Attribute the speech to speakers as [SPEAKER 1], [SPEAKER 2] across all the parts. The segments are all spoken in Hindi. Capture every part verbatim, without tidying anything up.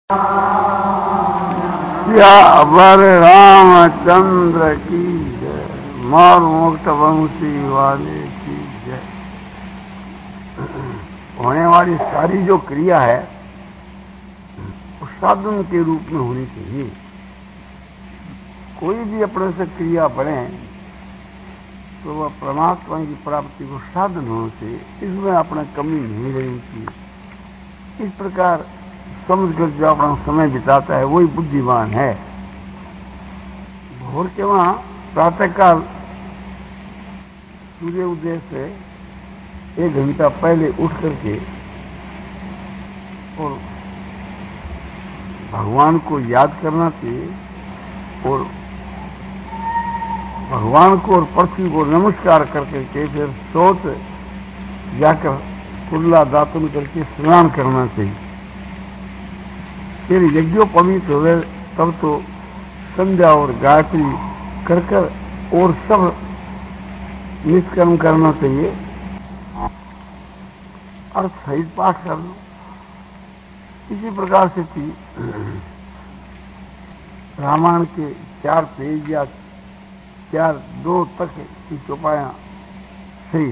[SPEAKER 1] या अबर रामचंद्र की जय, मोर मुक्त वंशी वाले की जय। होने वाली सारी जो क्रिया है उस साधन के रूप में होनी चाहिए। कोई भी अपने से क्रिया बढ़े तो वह परमात्मा की प्राप्ति को साधन होना चाहिए, इसमें अपने कमी नहीं रहनी चाहिए। इस प्रकार समझकर जो अपना समय बिताता है वही बुद्धिमान है। भोर के वहां प्रातःकाल सूर्य उदय से एक घंटा पहले उठ करके और भगवान को याद करना चाहिए और भगवान को और पृथ्वी को नमस्कार करके के फिर सोच जाकर कुल्ला दातुन करके स्नान करना चाहिए। फिर यज्ञोपवीत हुए तब तो संध्या और गायत्री कर कर और सब निष्कर्म करना चाहिए। अर्थ सहित पाठ कर लो। इसी प्रकार से थी रामायण के चार पेज या चार दो तक की चौपाया सहित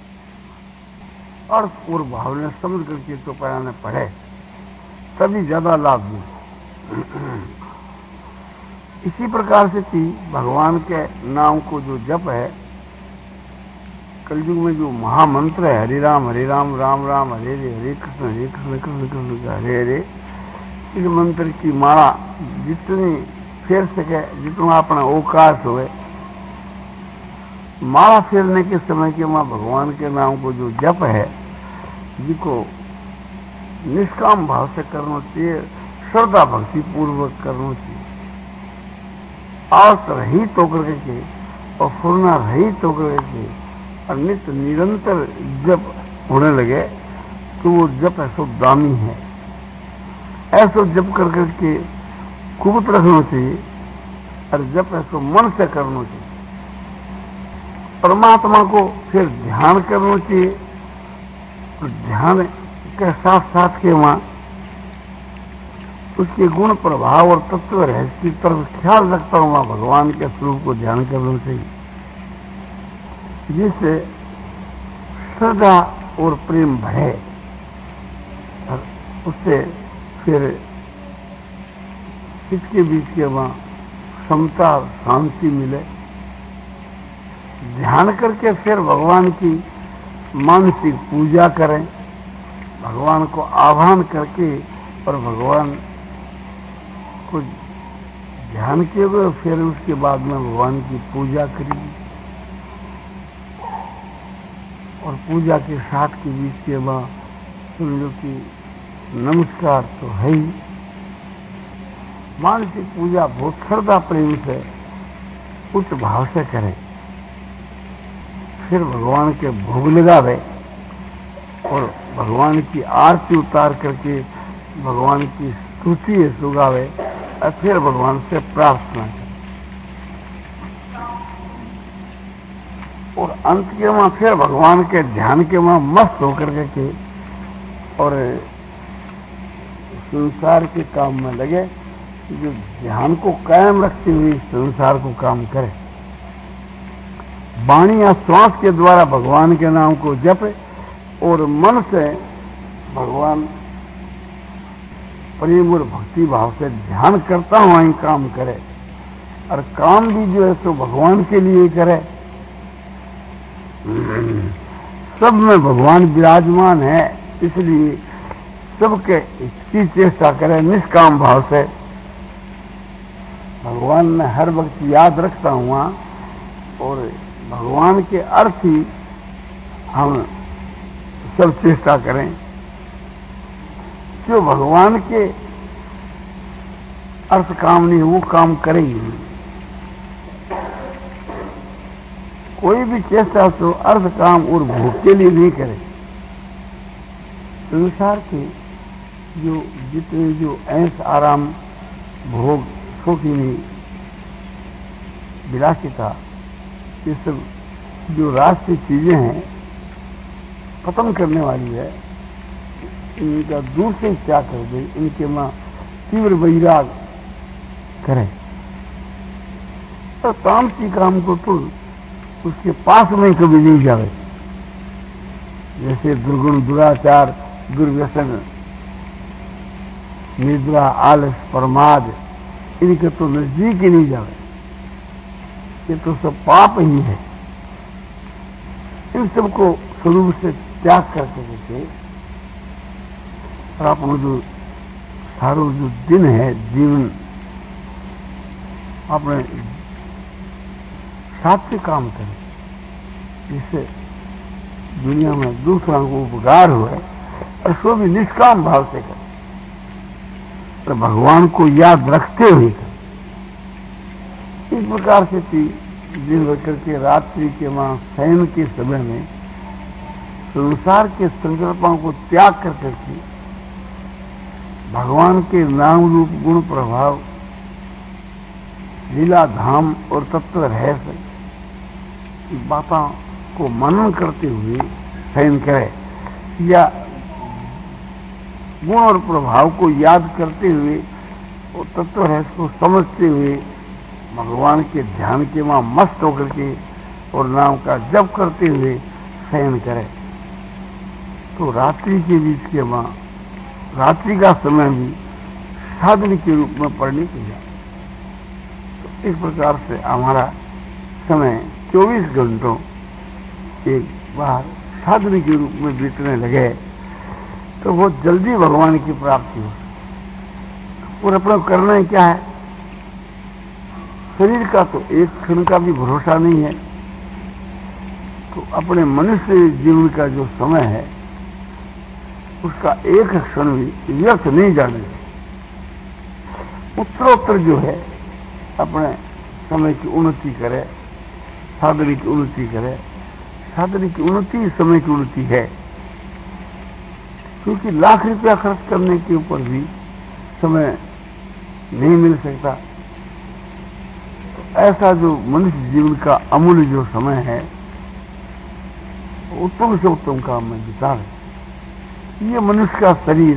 [SPEAKER 1] अर्थ और भावना समझ करके चौपाया ने पढ़े तभी ज्यादा लाभ मिले। इसी प्रकार से थी भगवान के नाम को जो जप है, कलयुग में जो महामंत्र है हरि राम हरि राम राम राम हरे हरे हरे कृष्ण हरे कृष्ण कृष्ण कृष्ण हरे हरे, इस मंत्र की माला जितनी फेर सके, जितना अपना अवकाश हुए, माला फेरने के समय के वहां भगवान के नाम को जो जप है जिसको निष्काम भाव से करना चाहिए, श्रद्धा भक्ति पूर्वक करना चाहिए। आस रहित होकर के और फुरना रहित होकर के और नित्य निरंतर जप होने लगे तो वो जप ऐसो दामी है। ऐसो जप कर करके कुबत रखना चाहिए और जप ऐसो मन से करना चाहिए। परमात्मा को फिर ध्यान करना चाहिए तो ध्यान के साथ साथ के वहां उसके गुण प्रभाव और तत्व रहस्य की तरफ ख्याल रखता हूं वहां भगवान के स्वरूप को ध्यान करना चाहिए, जिससे श्रद्धा और प्रेम बढ़े और उससे फिर इसके बीच के वहां समता शांति मिले। ध्यान करके फिर भगवान की मानसिक पूजा करें, भगवान को आह्वान करके और भगवान को ध्यान किए हुए फिर उसके बाद में भगवान की पूजा करिए और पूजा के साथ के बीच के बाद समझो कि नमस्कार तो है ही। मानसिक पूजा बहुत श्रद्धा प्रेम से उच्च भाव से करें, फिर भगवान के भोग लगावे और भगवान की आरती उतार करके भगवान की स्तुति सुगावे और फिर भगवान से प्रार्थना करें और अंत के वहां फिर भगवान के ध्यान के वहां मस्त होकर के और संसार के काम में लगे, जो ध्यान को कायम रखते हुए संसार को काम करे। वाणी या श्वास के द्वारा भगवान के नाम को जपे और मन से भगवान प्रेम और भक्ति भाव से ध्यान करता हुआ ही काम करे और काम भी जो है सो भगवान के लिए करे। सब में भगवान विराजमान है, इसलिए सबके इसकी चेष्टा करे निष्काम भाव से। भगवान में हर वक्त याद रखता हुआ और भगवान के अर्थ ही हम सब चेष्टा करें। जो भगवान के अर्थ काम नहीं वो काम करेंगे नहीं। कोई भी चेष्टा तो अर्थ काम और भोग के लिए नहीं करे। संसार के जो जितने जो ऐश आराम भोग शौकीनी विलासिता ये सब जो राष्ट्रीय चीजें हैं खत्म करने वाली है, इनका दूर से त्याग कर दे, इनके मां तीव्र वैराग करे। तो तामसी काम को तो उसके पास में कभी नहीं जावे। जैसे दुर्गुण, दुराचार, दुर्व्यसन, निद्रा, आलस, प्रमाद, इनके तो नजदीक ही नहीं जावे। ये तो सब पाप ही है। इन सबको स्वरूप से त्याग करके देखे और अपना जो सारो जो दिन है, जीवन अपने सात्विक काम करें, जिससे दुनिया में दूसरा को उपकार हुए, और सो भी निष्काम भाव से करें, तो भगवान को याद रखते हुए करें। इस प्रकार से दिन भर करके रात्रि के वहां शयन के समय में संसार के संकल्पों को त्याग कर करके भगवान के नाम रूप गुण प्रभाव, लीला धाम और तत्व रहस्य की बातों को मनन करते हुए शयन करे, या गुण और प्रभाव को याद करते हुए और तत्व रहस्य को समझते हुए भगवान के ध्यान के वहां मस्त होकर के और नाम का जप करते हुए शयन करे, तो रात्रि के बीच के वहां रात्रि का समय भी साधन के रूप में पढ़ने के लिए। तो इस प्रकार से हमारा समय चौबीस घंटों एक बार साधन के रूप में बीतने लगे तो बहुत जल्दी भगवान की प्राप्ति हो। और अपना करना है क्या है? शरीर का तो एक क्षण का भी भरोसा नहीं है, तो अपने मनुष्य जीवन का जो समय है उसका एक क्षण भी व्यर्थ नहीं जाने। उत्तरोत्तर जो है अपने समय की उन्नति करे, साधन की उन्नति करे। साधन की उन्नति समय की उन्नति है, क्योंकि लाख रुपया खर्च करने के ऊपर भी समय नहीं मिल सकता। तो ऐसा जो मनुष्य जीवन का अमूल्य जो समय है, उत्तम से उत्तम काम में बिता है। ये मनुष्य का शरीर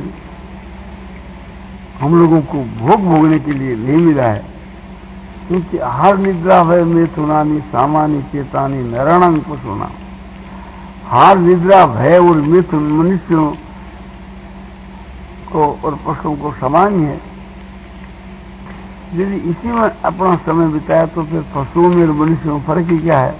[SPEAKER 1] हम लोगों को भोग भोगने के लिए नहीं मिला है, क्योंकि हर निद्रा भय मिथुनानी सामान्य चेतानी नरणंग पशुना। हार निद्रा भय और मिथुन मनुष्यों को और पशुओं को सामान्य है। यदि इसी में अपना समय बिताया तो फिर पशुओं में और मनुष्यों में फर्क ही क्या है?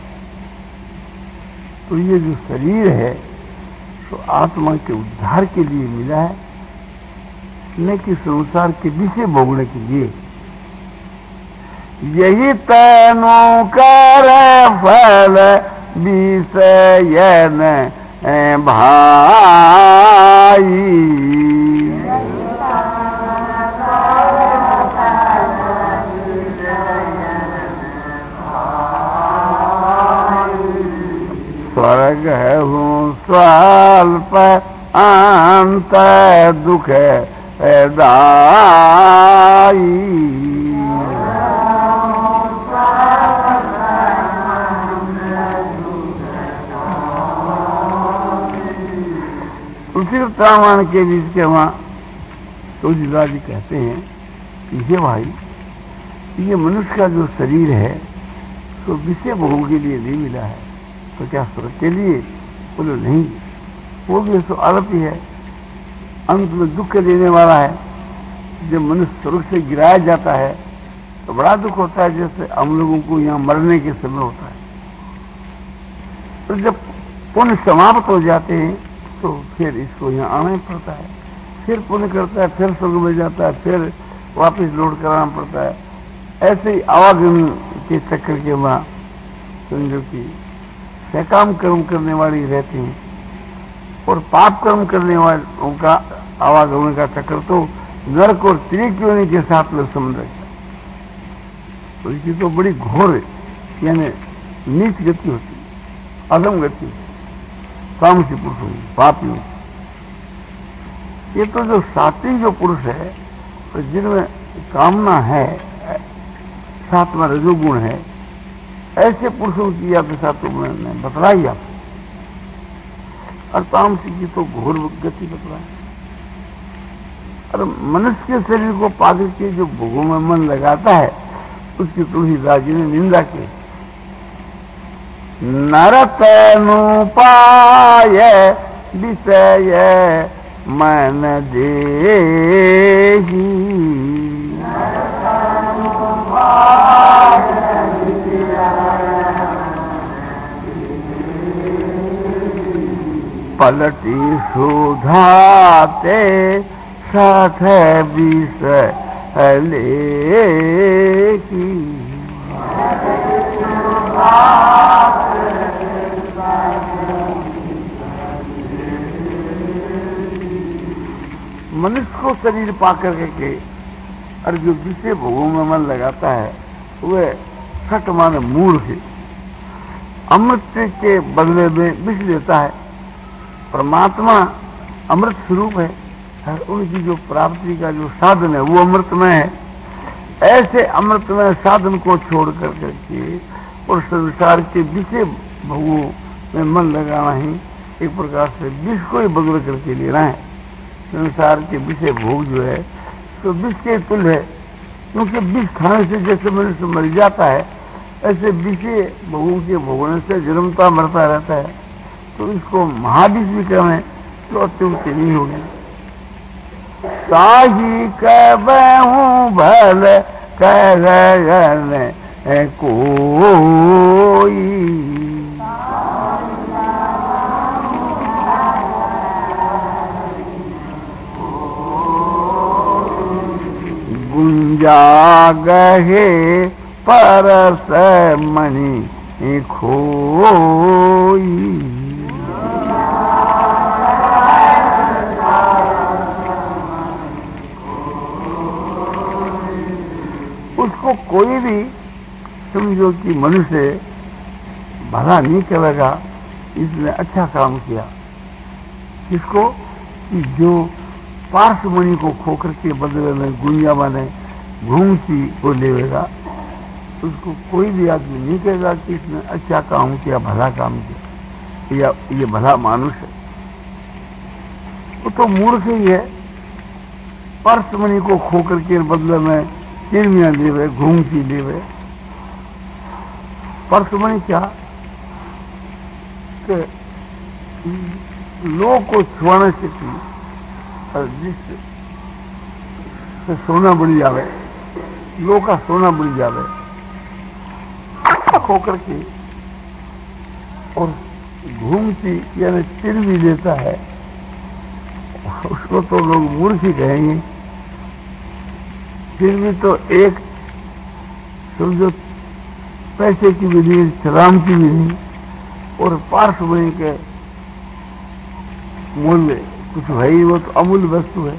[SPEAKER 1] तो ये जो शरीर है तो आत्मा के उद्धार के लिए मिला है, न कि संसार के विषय भोगने के लिए। यही तनु कर फल विषय न भाई। स्वर्ग है हूँ स्वल्प अंत दुख दाई। उसी रामायण के बीच के वहां तुलसीदास जी कहते हैं कि ये भाई, ये मनुष्य का जो शरीर है तो विषय भोग के लिए नहीं मिला है, तो क्या स्वर्ग के लिए? बोलो नहीं, वो भी तो अल्प ही है, अंत में दुख देने वाला है। जब मनुष्य स्वर्ग से गिराया जाता है तो बड़ा दुख होता है, जैसे हम लोगों को यहाँ मरने के समय होता है। तो जब पुण्य समाप्त हो जाते हैं तो फिर इसको यहाँ आना ही पड़ता है, फिर पुण्य करता है, फिर स्वर्ग में जाता है, फिर वापस लौट कर आना पड़ता है। ऐसे ही आवागमन के चक्कर के वहां समझो कि सकाम कर्म करने वाली रहती हैं, और पाप कर्म करने वालों का आवागमन का चक्कर तो नरक और त्रिकोणी के साथ में संबंध रखता है। तो इसकी तो बड़ी घोर यानी नीच गति होती है, अधम गति, तामसी पुरुषों की, पापियों। ये तो जो सात्विक जो पुरुष है, तो जिनमें कामना है, साथ में रजोगुण है, ऐसे पुरुषों की या के साथ तो मैंने बतलाई आप। और तामसी की तो घोर गति बतलाई। और मनुष्य के शरीर को पाकर के जो भोगों में मन लगाता है उसकी तुलसीदास जी ने निंदा की। नरतनु पाय विषय मन देही, पलटी सुधाते साथ विषय लेकी। मनुष्य को शरीर पाकर के और जो विषय भोगों में मन लगाता है वह सट माने मूर्ख है, अमृत के बदले में विष लेता है। परमात्मा अमृत स्वरूप है और उनकी जो प्राप्ति का जो साधन है वो अमृतमय है। ऐसे अमृतमय साधन को छोड़ कर करके और संसार के विषय भोगों में मन लगाना ही एक प्रकार से विष को ही बदल करके लेना है। संसार के विषय भोग जो है तो विष के तुल्य है, क्योंकि विष खाने से जैसे मनुष्य मर जाता है ऐसे विषय भोगों के भोगने से जन्मता मरता रहता है। तो इसको महाविष भी कहें तो अत्युक्ति नहीं होगी। साही कहूँ भल कहने कोई, गुंजा गहे परस मणि खोई। उसको कोई भी समझो कि मनुष्य भला नहीं करेगा, इसने अच्छा काम किया। किसको? कि जो पार्श्वमणि को खोकर के बदले में गुंजा माने घूमती को लेगा, उसको कोई भी आदमी नहीं कहेगा कि इसने अच्छा काम किया, भला काम किया, या ये भला मानुष है। वो तो मूर्ख ही है। पार्श्वमणि को खोकर के बदले में चिरमिया लेवे, घूमती लेवे। पार्श्वमणि क्या कि लोग को छुआने से जिससे सोना बन जावे, लोग का सोना बन जावे होकर के और घूमती यानी चिर भी लेता है, उसको तो लोग मूर्ख ही कहेंगे। फिर भी तो एक समझो पैसे की भी नहीं, शराब की भी नहीं, और पार्श्वमणि के मूल्य कुछ है ही, वो तो अमूल्य वस्तु है।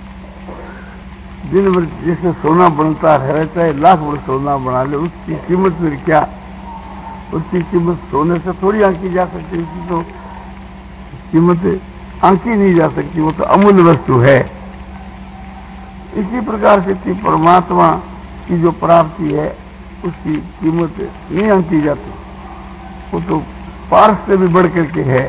[SPEAKER 1] दिन भर जैसे सोना बनता रहता है, लाख भर सोना बना ले, उसकी कीमत फिर क्या? उसकी कीमत सोने से थोड़ी आंकी जा सकती, उसकी तो कीमत आंकी नहीं जा सकती, वो तो अमूल्य वस्तु है। इसी प्रकार से परमात्मा की जो प्राप्ति है उसकी कीमत नहीं आंकी जाती, वो तो पार्श से भी बढ़ करके है।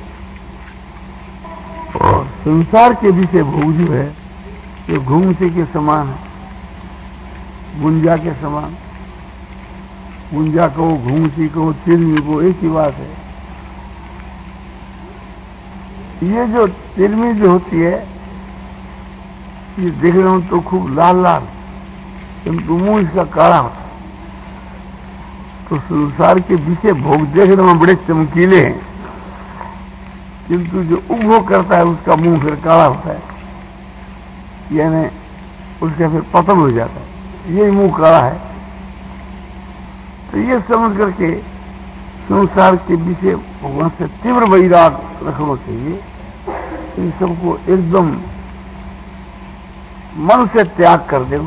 [SPEAKER 1] और संसार के विषय भोग जो है जो घूमसे के समान है, गुंजा के समान। गुंजा को, घूमसी को, तिरमी को, एक ही बात है। ये जो तिरमी जो होती है ये देख रहा हूं तो खूब लाल लाल, किंतु मुंह इसका काला होता है। तो संसार के विषय भोग देख रहा हूं बड़े चमकीले हैं, किंतु जो उपभोग करता है उसका मुंह फिर काला होता है, यानी उसका फिर पतन हो जाता है, यही मुंह काला है। तो ये समझ करके संसार के विषय भगवान से तीव्र वैराग रखना चाहिए। इन सबको एकदम मन से त्याग कर दे,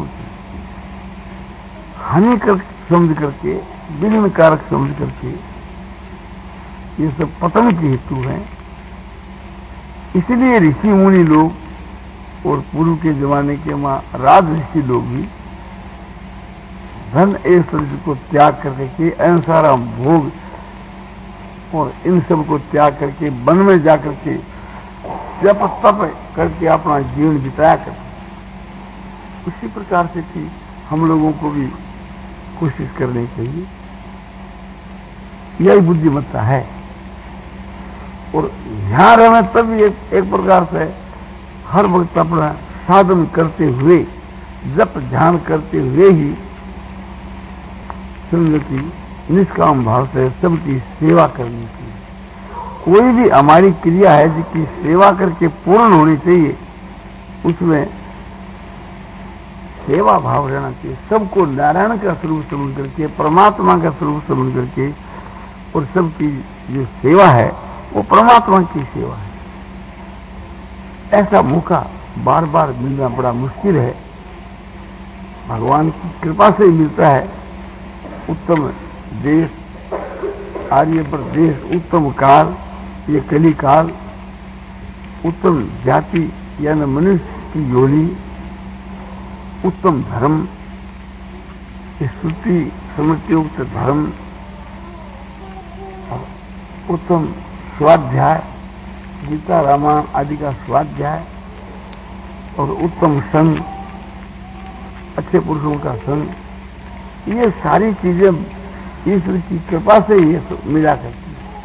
[SPEAKER 1] हानिकारक समझ करके, विघ्न कारक समझ करके, ये सब पतन के हेतु हैं। इसलिए ऋषि मुनि लोग और पूर्व के जमाने के मां राज ऋषि लोग भी धन ऐश्वर्य को त्याग करके के अनसारा भोग और इन सब को त्याग करके वन में जाकर के जप तप करके अपना जीवन बिताया करते। उसी प्रकार से थी हम लोगों को भी कोशिश करनी चाहिए। यही बुद्धिमत्ता है। और यहां रहना तब एक, एक प्रकार से हर वक्त अपना साधन करते हुए, जप ध्यान करते हुए ही समझो कि निष्काम भाव से सबकी सेवा करनी चाहिए। कोई भी हमारी क्रिया है जिसकी सेवा करके पूर्ण होनी चाहिए, उसमें सेवा भाव रहना चाहिए। सबको नारायण का स्वरूप समझ करके, परमात्मा का स्वरूप समझ करके, और सबकी जो सेवा है वो परमात्मा की सेवा है। ऐसा मौका बार बार मिलना बड़ा मुश्किल है, भगवान की कृपा से ही मिलता है। उत्तम देश, आर्य प्रदेश, उत्तम काल, ये कली काल, उत्तम जाति यानी मनुष्य की योनि, उत्तम धर्म, स्तुति समृत्युक्त धर्म, उत्तम स्वाध्याय, गीता रामायण आदि का स्वाध्याय, और उत्तम संग, अच्छे पुरुषों का संग, ये सारी चीजें ईश्वर की कृपा से ही मिला करती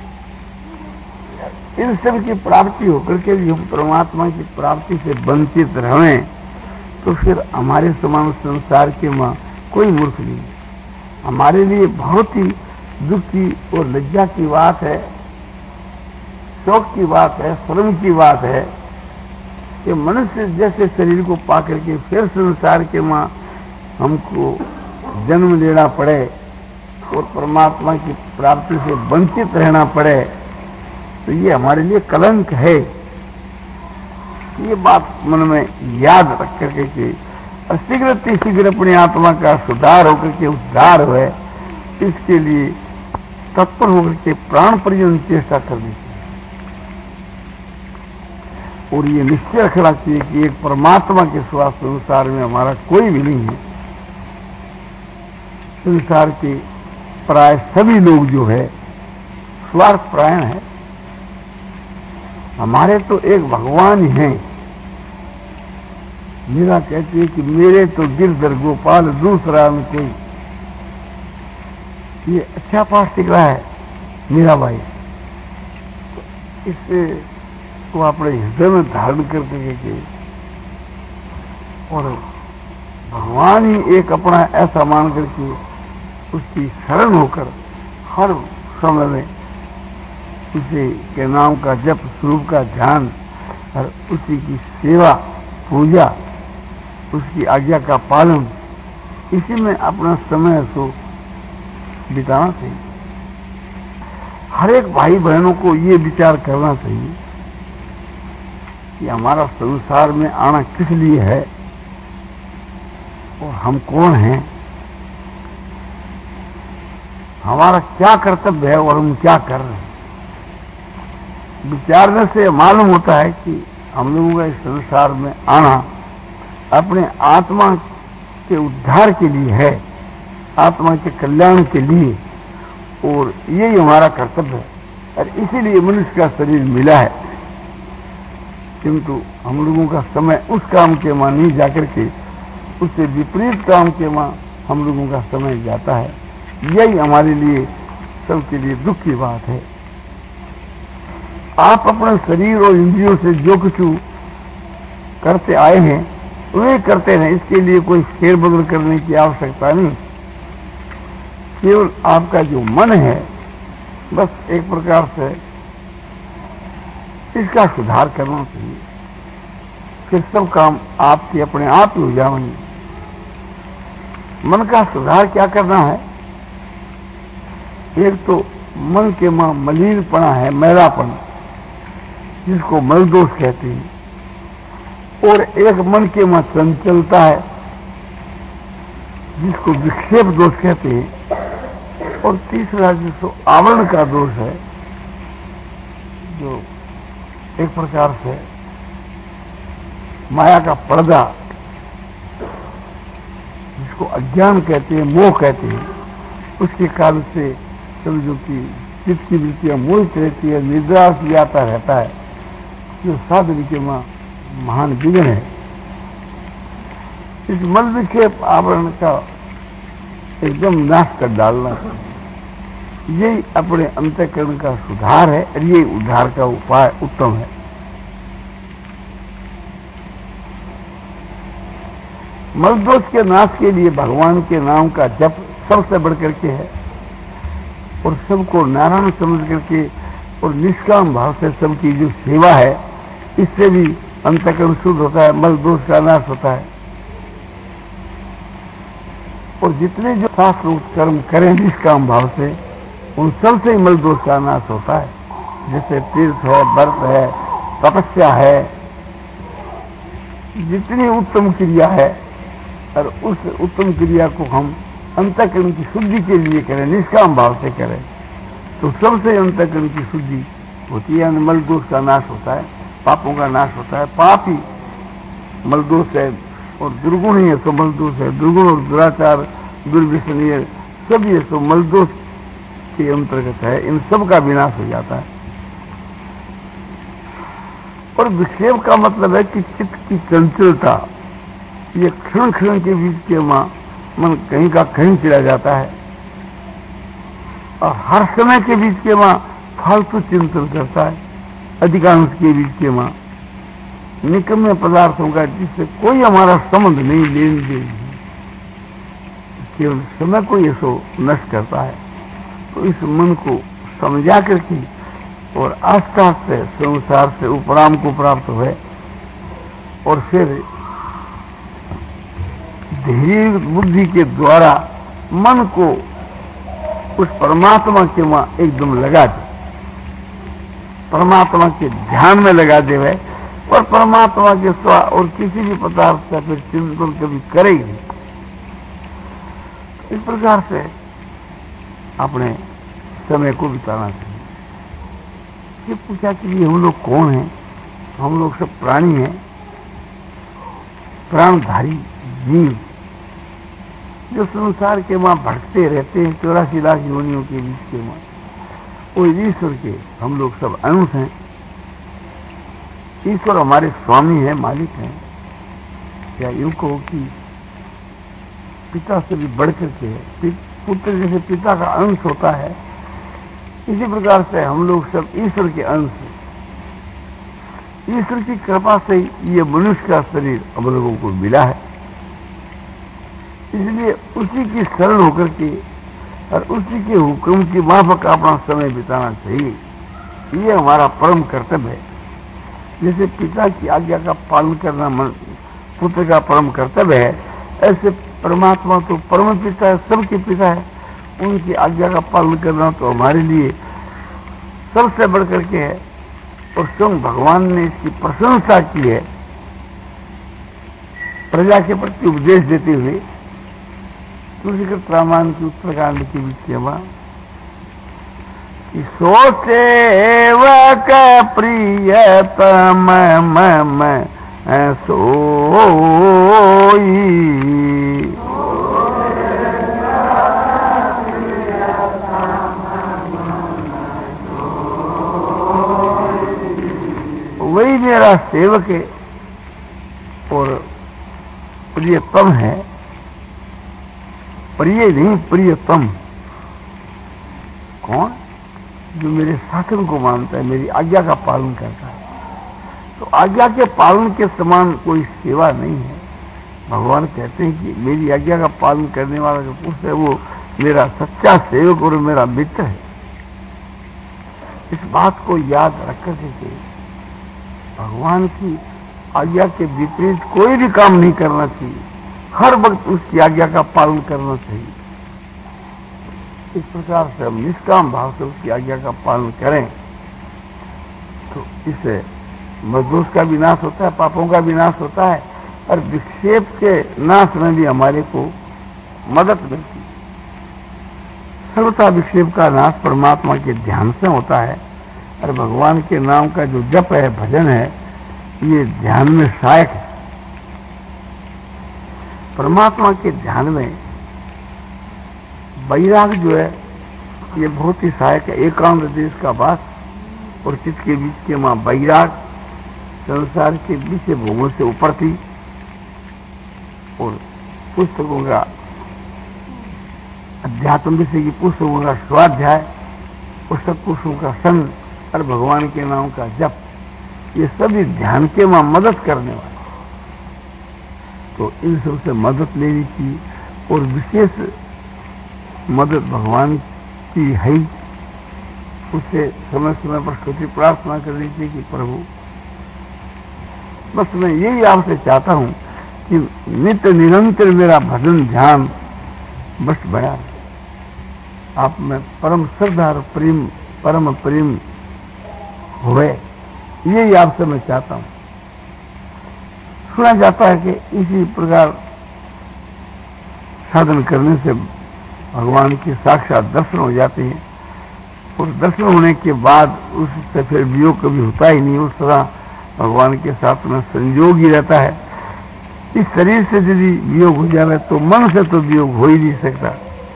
[SPEAKER 1] है। इन सब की प्राप्ति होकर के भी हम परमात्मा की प्राप्ति से वंचित रहें तो फिर हमारे समान संसार के मां कोई मूर्ख नहीं। हमारे लिए बहुत ही दुख की और लज्जा की बात है, शौक की बात है, शर्म की बात है कि मनुष्य जैसे शरीर को पा करके फिर संसार के मां हमको जन्म लेना पड़े और परमात्मा की प्राप्ति से वंचित रहना पड़े, तो ये हमारे लिए कलंक है। ये बात मन में याद रख करके कि शीघ्र शीघ्र अपनी आत्मा का सुधार होकर के उद्धार हुए, इसके लिए तत्पर होकर के प्राण पर्यंत चेष्टा करनी चाहिए। और ये निश्चय रखना चाहिए कि एक परमात्मा के सिवा संसार में हमारा कोई भी नहीं है। संसार के प्राय सभी लोग जो है स्वार्थ परायण है। हमारे तो एक भगवान ही हैं। मीरा कहती है कि मेरे तो गिरधर गोपाल दूसरा में कोई। ये अच्छा पाठ सीख रहा है मीराबाई, इससे वो अपने हृदय में धारण करके के और भगवान ही एक अपना ऐसा मान करके उसकी शरण होकर हर समय में उसी के नाम का जप, स्वरूप का ध्यान और उसी की सेवा, पूजा, उसकी आज्ञा का पालन, इसी में अपना समय सो बिताना चाहिए। हर एक भाई बहनों को ये विचार करना चाहिए कि हमारा संसार में आना किस लिए है और हम कौन हैं, हमारा क्या कर्तव्य है और हम क्या कर रहे हैं। विचारने से मालूम होता है कि हम लोगों का इस संसार में आना अपने आत्मा के उद्धार के लिए है, आत्मा के कल्याण के लिए, और यही हमारा कर्तव्य है। और इसीलिए मनुष्य का शरीर मिला है। किंतु हम लोगों का समय उस काम के मां नहीं जाकर के उससे विपरीत काम के मां हम लोगों का समय जाता है। यही हमारे लिए, सबके लिए दुख की बात है। आप अपने शरीर और इंद्रियों से जो कुछ करते आए हैं वे करते हैं, इसके लिए कोई फेरबदल करने की आवश्यकता नहीं। केवल आपका जो मन है बस एक प्रकार से इसका सुधार करना चाहिए, फिर सब काम आपके अपने आप ही हो जाएंगे। मन का सुधार क्या करना है? एक तो मन के मां मलिनपना है, मैलापन, जिसको मल दोष कहते हैं, और एक मन के मां चंचलता है जिसको विक्षेप दोष कहते हैं, और तीसरा जिसको आवरण का दोष है, जो एक प्रकार से माया का पर्दा, जिसको अज्ञान कहते हैं, मोह कहते हैं, उसके कारण से समझो कि चित्त की वृत्तियां मोहित रहती है, निद्रा से आता रहता है, जो साधन के मां महान विघ्न है। इस मल विक्षेप आवरण का एकदम नाश कर डालना, यही अपने अंतःकरण का सुधार है और यही उद्धार का उपाय उत्तम है। मल दोष के नाश के लिए भगवान के नाम का जप सबसे बढ़कर के है और सबको नारायण समझ करके और निष्काम भाव से सबकी जो सेवा है, इससे भी अंतःकरण शुद्ध होता है, मल दोष का नाश होता है। और जितने जो शास्त्र कर्म करें निष्काम भाव से, उन सब से ही मल दोष का नाश होता है। जैसे तीर्थ है, व्रत है, तपस्या है, जितनी उत्तम क्रिया है, और उस उत्तम क्रिया को हम अंतःकरण की शुद्धि के लिए करें, निष्काम भाव से करें, तो सबसे अंतःकरण की शुद्धि होती है, यानी मल दोष का नाश होता है, पापों का नाश होता है। पाप ही मल दोष है और दुर्गुण ही है सो मल दोष है। दुर्गुण और दुराचार, दुर्व्यसनीय सब ये सो मल दोष के अंतर्गत है। इन सब का विनाश हो जाता है। और विक्षेप का मतलब है कि चित्त की चंचलता, ये क्षण क्षण के बीच के मां मन कहीं का कहीं चला जाता है और हर समय के बीच के मां फालतू चिंतन करता है। अधिकांश के बीच के मां निकम्मे पदार्थों का जिससे कोई हमारा संबंध नहीं, लेन देन नहीं, केवल समय को ये सो नष्ट करता है। तो इस मन को समझा करके और आस्था से संसार से उपराम को प्राप्त हुए और फिर धीर बुद्धि के द्वारा मन को उस परमात्मा के वहां एकदम लगा दे, परमात्मा के ध्यान में लगा दे वह, और परमात्मा के स्वा और किसी भी पदार्थ का फिर चिंतन कभी करेगी। इस प्रकार से अपने समय को बिताना चाहिए। ये पूछा कि ये हम लोग कौन हैं? हम लोग सब प्राणी हैं, प्राणधारी जीव जो संसार के मां भटकते रहते हैं, चौरासी लाख योनियों के बीच के मां। वो ईश्वर के हम लोग सब अंश हैं। ईश्वर हमारे स्वामी हैं, मालिक हैं, या यूं कहो कि पिता से भी बढ़ करके है। पुत्र जैसे पिता का अंश होता है, इसी प्रकार से हम लोग सब ईश्वर के अंश हैं। ईश्वर की कृपा से ही ये मनुष्य का शरीर हम लोगों को मिला है। इसलिए उसी की शरण होकर के और उसी के हुक्म की माफक अपना समय बिताना चाहिए। ये हमारा परम कर्तव्य है। जैसे पिता की आज्ञा का पालन करना मन पुत्र का परम कर्तव्य है, ऐसे परमात्मा तो परम पिता है, सबके पिता है। उनकी आज्ञा का पालन करना तो हमारे लिए सबसे बढ़कर के है। और स्वयं भगवान ने इसकी प्रशंसा की है प्रजा के प्रति उपदेश देते हुए। तुलसीकृत रामायण की उत्तरकांड के बीच के बाद सो सेवक प्रियतम मम सोई, वही मेरा सेवक है और प्रियतम है। प्रिय नहीं, प्रियतम। कौन? जो मेरे शासन को मानता है, मेरी आज्ञा का पालन करता है। तो आज्ञा के पालन के समान कोई सेवा नहीं है। भगवान कहते हैं कि मेरी आज्ञा का पालन करने वाला जो पुरुष है वो मेरा सच्चा सेवक और मेरा मित्र है। इस बात को याद रख करके भगवान की आज्ञा के विपरीत कोई भी काम नहीं करना चाहिए। हर वक्त उसकी आज्ञा का पालन करना चाहिए। इस प्रकार से हम निष्काम भाव से उसकी आज्ञा का पालन करें तो इससे मजदूर का विनाश होता है, पापों का विनाश होता है और विक्षेप के नाश में भी हमारे को मदद मिलती है। सर्वथा विक्षेप का नाश परमात्मा के ध्यान से होता है और भगवान के नाम का जो जप है, भजन है, ये ध्यान में सहायक है। परमात्मा के ध्यान में वैराग जो है ये बहुत ही सहायक है। एकांत देश का वास और चित्त के बीच के मां वैराग संसार के विषय भोगों से ऊपर थी और पुस्तकों का अध्यात्म विषय की पुस्तकों का स्वाध्याय और सत्पुरुषों का संग और भगवान के नाम का जप, ये सभी ध्यान के में मदद करने वाले। तो इन सबसे मदद लेनी चाहिए और विशेष मदद भगवान की है, उससे समय समय पर स्तुति प्रार्थना करनी चाहिए कि प्रभु बस मैं यही आपसे चाहता हूं कि नित्य निरंतर मेरा भजन ध्यान बस बना, आप में परम श्रद्धा और प्रेम परम प्रेम हुए, यही आपसे मैं चाहता हूं। सुना जाता है कि इसी प्रकार साधन करने से भगवान की साक्षात दर्शन हो जाते हैं और दर्शन होने के बाद उससे फिर वियोग कभी होता ही नहीं, उस तरह भगवान के साथ में संयोग ही रहता है। इस शरीर से यदि वियोग हो जाए तो मन से तो वियोग हो ही नहीं सकता।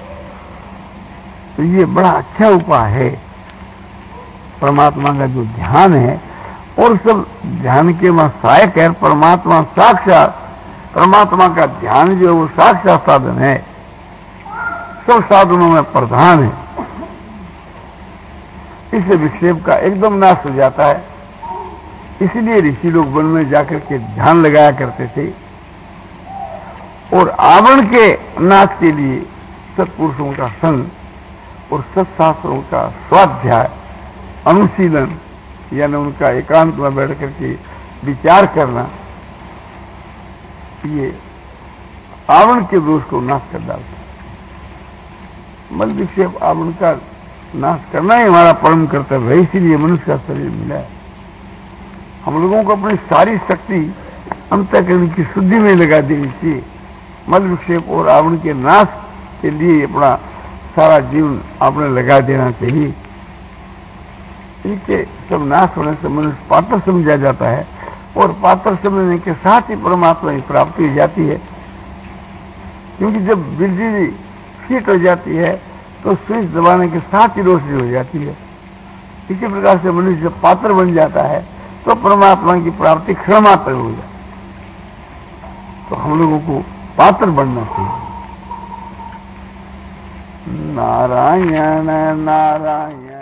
[SPEAKER 1] तो ये बड़ा अच्छा उपाय है परमात्मा का जो ध्यान है, और सब ध्यान के वहां सहायक है। परमात्मा साक्षात, परमात्मा का ध्यान जो है वो साक्षात साधन है, सब साधनों में प्रधान है। इससे विक्षेप का एकदम नाश हो जाता है। इसलिए ऋषि लोग वन में जाकर के ध्यान लगाया करते थे और आवरण के नाश के लिए सत्पुरुषों का संग और सत्शास्त्रों का स्वाध्याय अनुशीलन, यानी उनका एकांत में बैठ करके विचार करना, ये आवरण के दोष को नाश कर डालता है। मल विक्षेप आवरण का नाश करना ही हमारा परम कर्तव्य है, इसीलिए मनुष्य का शरीर मिला है। हम लोगों को अपनी सारी शक्ति अंतःकरण की शुद्धि में लगा देनी चाहिए। मल विक्षेप और आवरण के नाश के लिए अपना सारा जीवन आपने लगा देना चाहिए। इनके सब नाश होने से मनुष्य पात्र समझा जाता है और पात्र समझने के साथ ही परमात्मा की प्राप्ति हो जाती है। क्योंकि जब बिजली फिट हो जाती है तो स्विच दबाने के साथ ही रोशनी हो जाती है। इसी प्रकार से मनुष्य जब पात्र बन जाता है तो परमात्मा की प्राप्ति क्षण मात्र हो जाती है। तो हम लोगों को पात्र बनना चाहिए। नारायण नारायण।